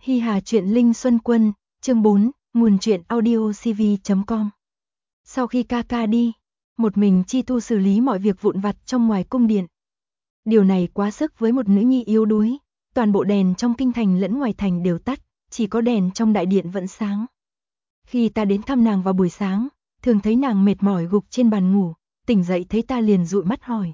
Hi Hà truyện Linh Xuân Quân, chương 4, nguồn truyện audiocv.com. Sau khi ca ca đi, một mình Chi Thu xử lý mọi việc vụn vặt trong ngoài cung điện. Điều này quá sức với một nữ nhi yếu đuối, toàn bộ đèn trong kinh thành lẫn ngoài thành đều tắt, chỉ có đèn trong đại điện vẫn sáng. Khi ta đến thăm nàng vào buổi sáng, thường thấy nàng mệt mỏi gục trên bàn ngủ, tỉnh dậy thấy ta liền dụi mắt hỏi.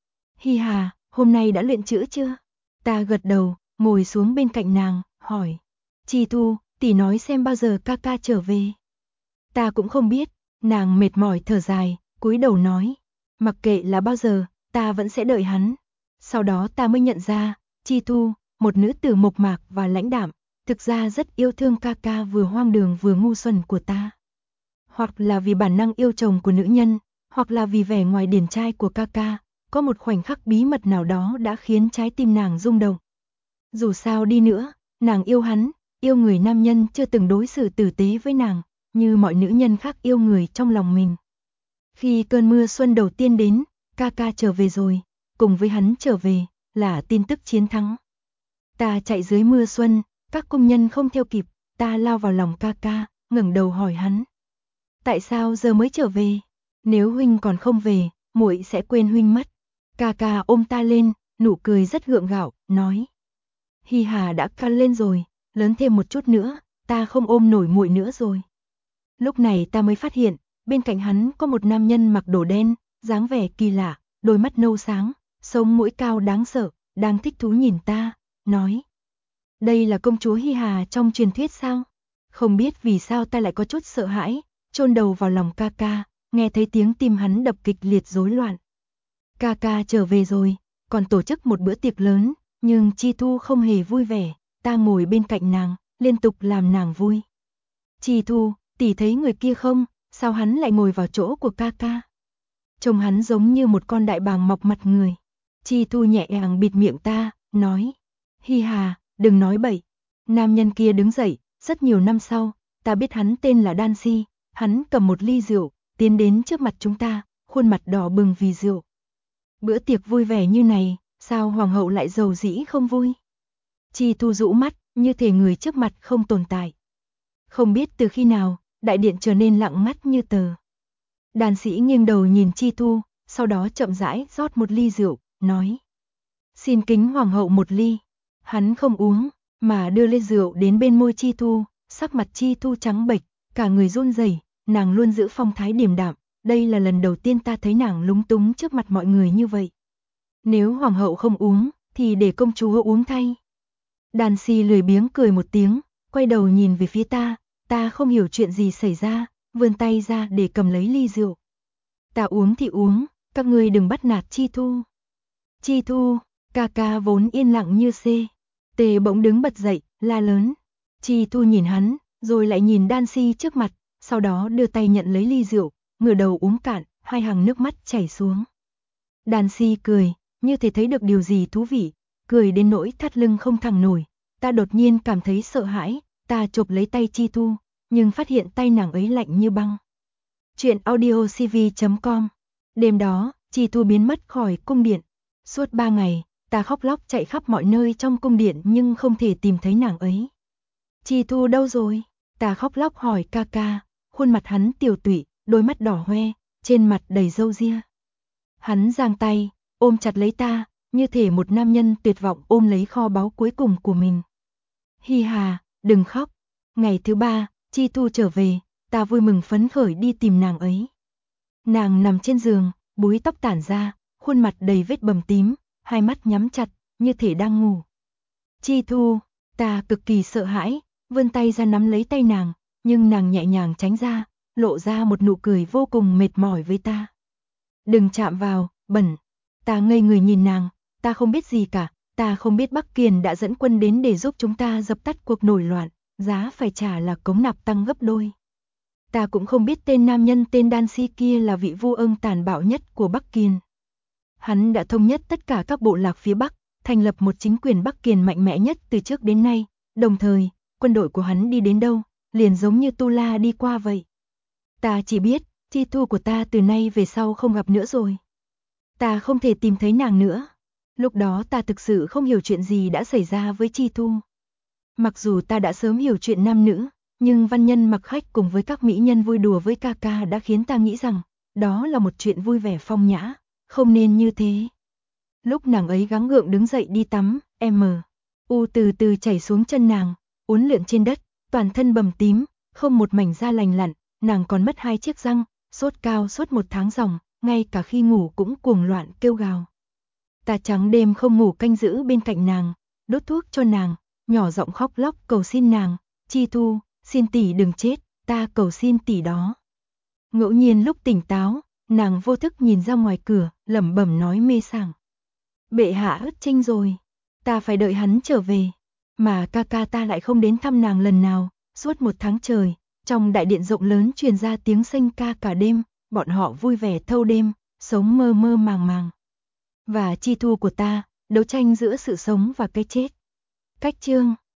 Hi Hà, hôm nay đã luyện chữ chưa? Ta gật đầu, ngồi xuống bên cạnh nàng, hỏi. Chi Thu, tỷ nói xem bao giờ ca ca trở về. Ta cũng không biết, nàng mệt mỏi thở dài, cúi đầu nói. Mặc kệ là bao giờ, ta vẫn sẽ đợi hắn. Sau đó ta mới nhận ra, Chi Thu, một nữ tử mộc mạc và lãnh đạm, thực ra rất yêu thương ca ca vừa hoang đường vừa ngu xuẩn của ta. Hoặc là vì bản năng yêu chồng của nữ nhân, hoặc là vì vẻ ngoài điển trai của ca ca, có một khoảnh khắc bí mật nào đó đã khiến trái tim nàng rung động. Dù sao đi nữa, nàng yêu hắn, yêu người nam nhân chưa từng đối xử tử tế với nàng, như mọi nữ nhân khác yêu người trong lòng mình. Khi cơn mưa xuân đầu tiên đến, ca ca trở về rồi, cùng với hắn trở về, là tin tức chiến thắng. Ta chạy dưới mưa xuân, các công nhân không theo kịp, ta lao vào lòng ca ca, ngẩng đầu hỏi hắn. Tại sao giờ mới trở về? Nếu huynh còn không về, muội sẽ quên huynh mất. Ca ca ôm ta lên, nụ cười rất gượng gạo, nói. Hi Hà đã cao lên rồi, lớn thêm một chút nữa, ta không ôm nổi muội nữa rồi. Lúc này ta mới phát hiện, bên cạnh hắn có một nam nhân mặc đồ đen, dáng vẻ kỳ lạ, đôi mắt nâu sáng, sống mũi cao đáng sợ, đang thích thú nhìn ta, nói. Đây là công chúa Hi Hà trong truyền thuyết sao? Không biết vì sao ta lại có chút sợ hãi, chôn đầu vào lòng ca ca, nghe thấy tiếng tim hắn đập kịch liệt rối loạn. Ca ca trở về rồi, còn tổ chức một bữa tiệc lớn, nhưng Chi Thu không hề vui vẻ, ta ngồi bên cạnh nàng, liên tục làm nàng vui. Chi Thu, tỷ thấy người kia không, sao hắn lại ngồi vào chỗ của ca ca? Trông hắn giống như một con đại bàng mọc mặt người. Chi Thu nhẹ nhàng bịt miệng ta, nói. Hi Hà, đừng nói bậy. Nam nhân kia đứng dậy, rất nhiều năm sau, ta biết hắn tên là Đan Si, hắn cầm một ly rượu, tiến đến trước mặt chúng ta, khuôn mặt đỏ bừng vì rượu. Bữa tiệc vui vẻ như này, sao hoàng hậu lại giàu dĩ không vui? Chi Thu rũ mắt, như thể người trước mặt không tồn tại. Không biết từ khi nào, đại điện trở nên lặng ngắt như tờ. Đàn sĩ nghiêng đầu nhìn Chi Thu, sau đó chậm rãi rót một ly rượu, nói. Xin kính hoàng hậu một ly. Hắn không uống, mà đưa ly rượu đến bên môi Chi Thu, sắc mặt Chi Thu trắng bệch, cả người run rẩy, nàng luôn giữ phong thái điềm đạm, đây là lần đầu tiên ta thấy nàng lúng túng trước mặt mọi người như vậy. Nếu hoàng hậu không uống, thì để công chúa uống thay. Đàn Si lười biếng cười một tiếng, quay đầu nhìn về phía ta không hiểu chuyện gì xảy ra, vươn tay ra để cầm lấy ly rượu. Ta uống thì uống, các ngươi đừng bắt nạt Chi Thu. Chi Thu, ca ca vốn yên lặng như xê. Tề bỗng đứng bật dậy, la lớn. Chi Thu nhìn hắn, rồi lại nhìn Đan Si trước mặt, sau đó đưa tay nhận lấy ly rượu, ngửa đầu uống cạn, hai hàng nước mắt chảy xuống. Đan Si cười, như thể thấy được điều gì thú vị, cười đến nỗi thắt lưng không thẳng nổi. Ta đột nhiên cảm thấy sợ hãi, ta chộp lấy tay Chi Thu, nhưng phát hiện tay nàng ấy lạnh như băng. Chuyện audiocv.com. Đêm đó, Chi Thu biến mất khỏi cung điện. Suốt 3 ngày, ta khóc lóc chạy khắp mọi nơi trong cung điện nhưng không thể tìm thấy nàng ấy. Chi Thu đâu rồi? Ta khóc lóc hỏi ca ca, khuôn mặt hắn tiều tụy, đôi mắt đỏ hoe, trên mặt đầy râu ria. Hắn giang tay, ôm chặt lấy ta, như thể một nam nhân tuyệt vọng ôm lấy kho báu cuối cùng của mình. Hi Hà, đừng khóc. Ngày thứ 3, Chi Thu trở về, ta vui mừng phấn khởi đi tìm nàng ấy. Nàng nằm trên giường, búi tóc tản ra, khuôn mặt đầy vết bầm tím, hai mắt nhắm chặt, như thể đang ngủ. Chi Thu, ta cực kỳ sợ hãi, vươn tay ra nắm lấy tay nàng, nhưng nàng nhẹ nhàng tránh ra, lộ ra một nụ cười vô cùng mệt mỏi với ta. Đừng chạm vào, bẩn. Ta ngây người nhìn nàng, ta không biết gì cả, ta không biết Bắc Kiền đã dẫn quân đến để giúp chúng ta dập tắt cuộc nổi loạn, giá phải trả là cống nạp tăng gấp đôi. Ta cũng không biết tên nam nhân tên Đan Si kia là vị vua ưng tàn bạo nhất của Bắc Kiền. Hắn đã thống nhất tất cả các bộ lạc phía Bắc, thành lập một chính quyền Bắc Kiền mạnh mẽ nhất từ trước đến nay, đồng thời, quân đội của hắn đi đến đâu, liền giống như Tu La đi qua vậy. Ta chỉ biết, Chi Thu của ta từ nay về sau không gặp nữa rồi. Ta không thể tìm thấy nàng nữa. Lúc đó ta thực sự không hiểu chuyện gì đã xảy ra với Chi Thu. Mặc dù ta đã sớm hiểu chuyện nam nữ, nhưng văn nhân mặc khách cùng với các mỹ nhân vui đùa với ca ca đã khiến ta nghĩ rằng, đó là một chuyện vui vẻ phong nhã, không nên như thế. Lúc nàng ấy gắng gượng đứng dậy đi tắm, U từ từ chảy xuống chân nàng, uốn lượn trên đất, toàn thân bầm tím, không một mảnh da lành lặn, nàng còn mất 2 chiếc răng, sốt cao suốt 1 tháng ròng, ngay cả khi ngủ cũng cuồng loạn kêu gào. Ta trắng đêm không ngủ canh giữ bên cạnh nàng, đốt thuốc cho nàng, nhỏ giọng khóc lóc cầu xin nàng, Chi Thu, xin tỷ đừng chết, ta cầu xin tỷ đó. Ngẫu nhiên lúc tỉnh táo, nàng vô thức nhìn ra ngoài cửa, lẩm bẩm nói mê sảng. Bệ hạ ất trinh rồi, ta phải đợi hắn trở về, mà ca ca ta lại không đến thăm nàng lần nào, suốt 1 tháng trời, trong đại điện rộng lớn truyền ra tiếng sanh ca cả đêm, bọn họ vui vẻ thâu đêm, sống mơ mơ màng màng. Và Chi Thu của ta, đấu tranh giữa sự sống và cái chết. Cách chương